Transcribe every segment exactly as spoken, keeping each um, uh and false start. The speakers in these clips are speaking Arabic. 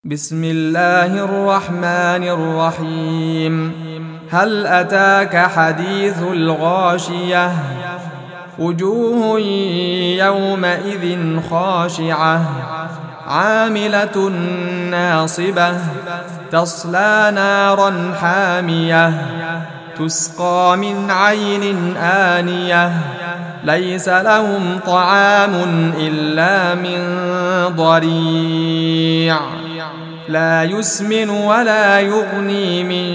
بسم الله الرحمن الرحيم. هل أتاك حديث الغاشية؟ وجوه يومئذ خاشعة عاملة ناصبة تصلى نارا حامية تسقى من عين آنية ليس لهم طعام إلا من ضريع لا يسمن ولا يغني من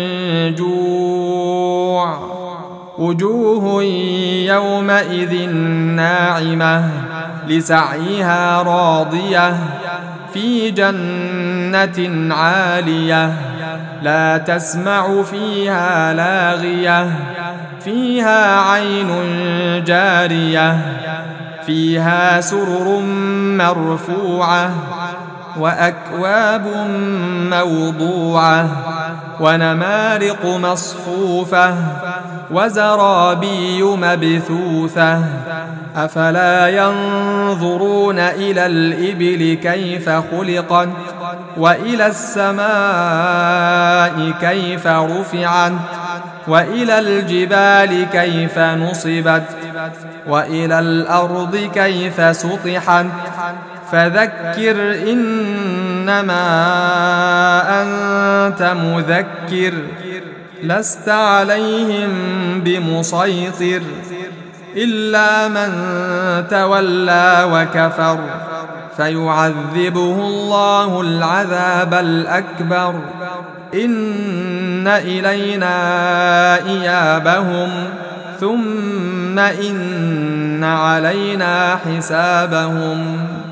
جوع. وجوه يومئذ ناعمة لسعيها راضية في جنة عالية لا تسمع فيها لاغية فيها عين جارية فيها سرر مرفوعة وأكواب موضوعة ونمارق مصفوفة وزرابي مبثوثة. أفلا ينظرون إلى الإبل كيف خلقت وإلى السماء كيف رفعت وإلى الجبال كيف نصبت وإلى الأرض كيف سطحت. فذكر إنما أنت مذكر لست عليهم بمسيطر إلا من تولى وكفر فيعذبه الله العذاب الأكبر. إن إلينا إيابهم ثم إن علينا حسابهم.